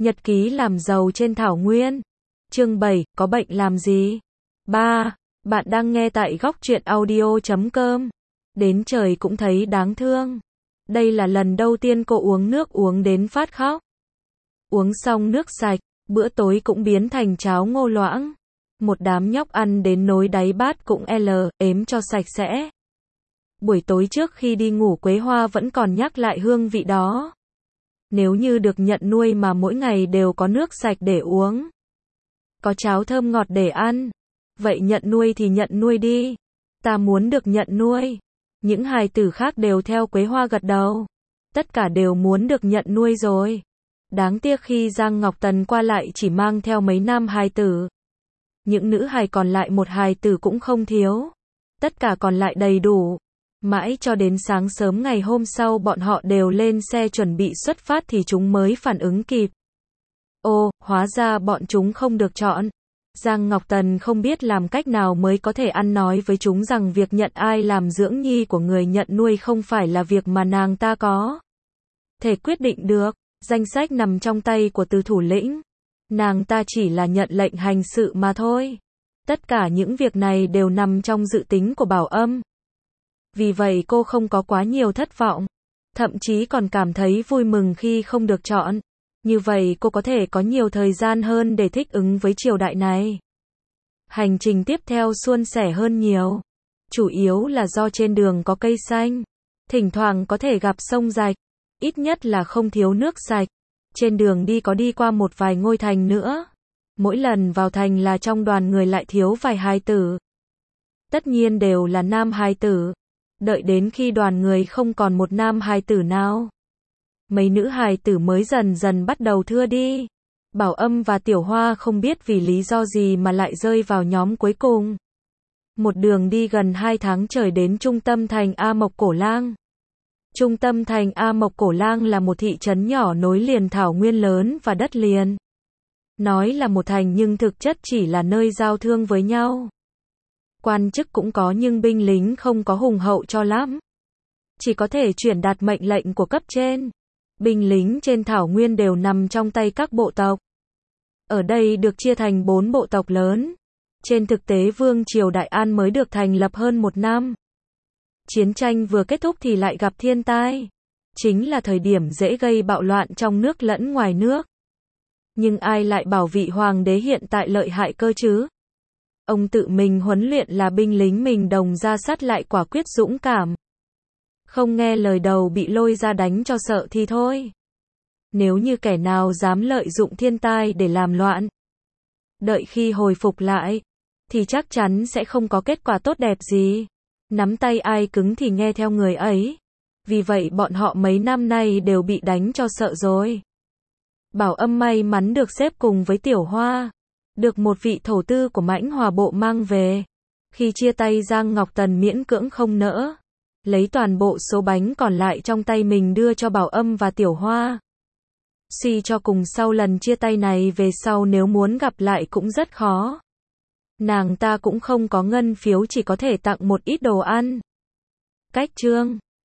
Nhật ký làm giàu trên thảo nguyên. Chương 7, có bệnh làm gì? 3. Bạn đang nghe tại góc truyện audio.com. Đến trời cũng thấy đáng thương. Đây là lần đầu tiên cô uống nước uống đến phát khóc. Uống xong nước sạch, bữa tối cũng biến thành cháo ngô loãng. Một đám nhóc ăn đến nỗi đáy bát cũng ếm cho sạch sẽ. Buổi tối trước khi đi ngủ Quế Hoa vẫn còn nhắc lại hương vị đó. Nếu như được nhận nuôi mà mỗi ngày đều có nước sạch để uống, có cháo thơm ngọt để ăn, vậy nhận nuôi thì nhận nuôi đi. Ta muốn được nhận nuôi. Những hài tử khác đều theo Quế Hoa gật đầu. Tất cả đều muốn được nhận nuôi rồi. Đáng tiếc khi Giang Ngọc Tần qua lại chỉ mang theo mấy nam hài tử. Những nữ hài còn lại một hài tử cũng không thiếu. Tất cả còn lại đầy đủ. Mãi cho đến sáng sớm ngày hôm sau bọn họ đều lên xe chuẩn bị xuất phát thì chúng mới phản ứng kịp. Ô, hóa ra bọn chúng không được chọn. Giang Ngọc Tần không biết làm cách nào mới có thể ăn nói với chúng rằng việc nhận ai làm dưỡng nhi của người nhận nuôi không phải là việc mà nàng ta có thể quyết định được. Danh sách nằm trong tay của Từ thủ lĩnh. Nàng ta chỉ là nhận lệnh hành sự mà thôi. Tất cả những việc này đều nằm trong dự tính của Bảo Âm. Vì vậy cô không có quá nhiều thất vọng. Thậm chí còn cảm thấy vui mừng khi không được chọn. Như vậy cô có thể có nhiều thời gian hơn để thích ứng với triều đại này. Hành trình tiếp theo suôn sẻ hơn nhiều. Chủ yếu là do trên đường có cây xanh. Thỉnh thoảng có thể gặp sông rạch. Ít nhất là không thiếu nước sạch. Trên đường đi có đi qua một vài ngôi thành nữa. Mỗi lần vào thành là trong đoàn người lại thiếu vài hài tử. Tất nhiên đều là nam hài tử. Đợi đến khi đoàn người không còn một nam hài tử nào, mấy nữ hài tử mới dần dần bắt đầu thưa đi. Bảo Âm và Tiểu Hoa không biết vì lý do gì mà lại rơi vào nhóm cuối cùng. Một đường đi gần 2 tháng trời đến trung tâm thành A Mộc Cổ Lang. Trung tâm thành A Mộc Cổ Lang là một thị trấn nhỏ nối liền thảo nguyên lớn và đất liền. Nói là một thành nhưng thực chất chỉ là nơi giao thương với nhau. Quan chức cũng có nhưng binh lính không có hùng hậu cho lắm. Chỉ có thể truyền đạt mệnh lệnh của cấp trên. Binh lính trên thảo nguyên đều nằm trong tay các bộ tộc. Ở đây được chia thành 4 bộ tộc lớn. Trên thực tế Vương triều Đại An mới được thành lập hơn 1 năm. Chiến tranh vừa kết thúc thì lại gặp thiên tai. Chính là thời điểm dễ gây bạo loạn trong nước lẫn ngoài nước. Nhưng ai lại bảo vị hoàng đế hiện tại lợi hại cơ chứ? Ông tự mình huấn luyện là binh lính mình đồng ra sắt lại quả quyết dũng cảm. Không nghe lời đầu bị lôi ra đánh cho sợ thì thôi. Nếu như kẻ nào dám lợi dụng thiên tai để làm loạn, đợi khi hồi phục lại, thì chắc chắn sẽ không có kết quả tốt đẹp gì. Nắm tay ai cứng thì nghe theo người ấy. Vì vậy bọn họ mấy năm nay đều bị đánh cho sợ rồi. Bảo Âm may mắn được xếp cùng với Tiểu Hoa. Được một vị thổ tư của Mãnh Hòa bộ mang về. Khi chia tay Giang Ngọc Tần miễn cưỡng không nỡ. Lấy toàn bộ số bánh còn lại trong tay mình đưa cho Bảo Âm và Tiểu Hoa. Suy cho cùng sau lần chia tay này về sau nếu muốn gặp lại cũng rất khó. Nàng ta cũng không có ngân phiếu chỉ có thể tặng một ít đồ ăn. Cách chương